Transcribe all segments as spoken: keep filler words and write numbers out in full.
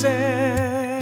said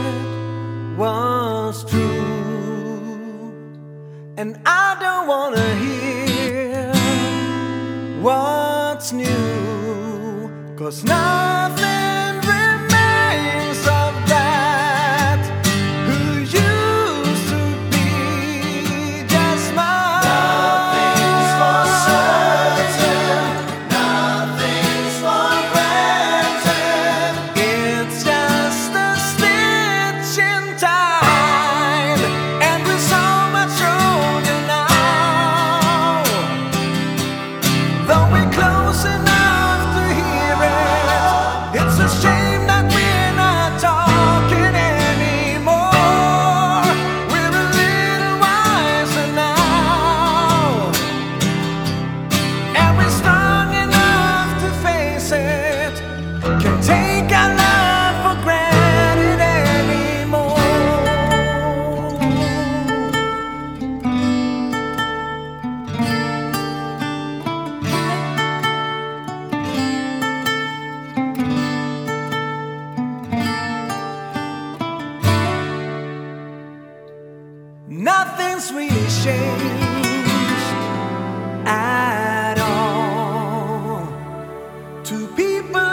was true, and I don't wanna hear what's new, 'cause nothing remains of that who used to be just mine. Nothing's for certain, nothing's for granted. It's just a stitch in time, and we're so much older now. Though we're close enough to hear it, it's a shame that we're not talking anymore. We're a little wiser now, and we're strong enough to face it. Can't take our love for granted anymore. Nothing's really changed at all. Two people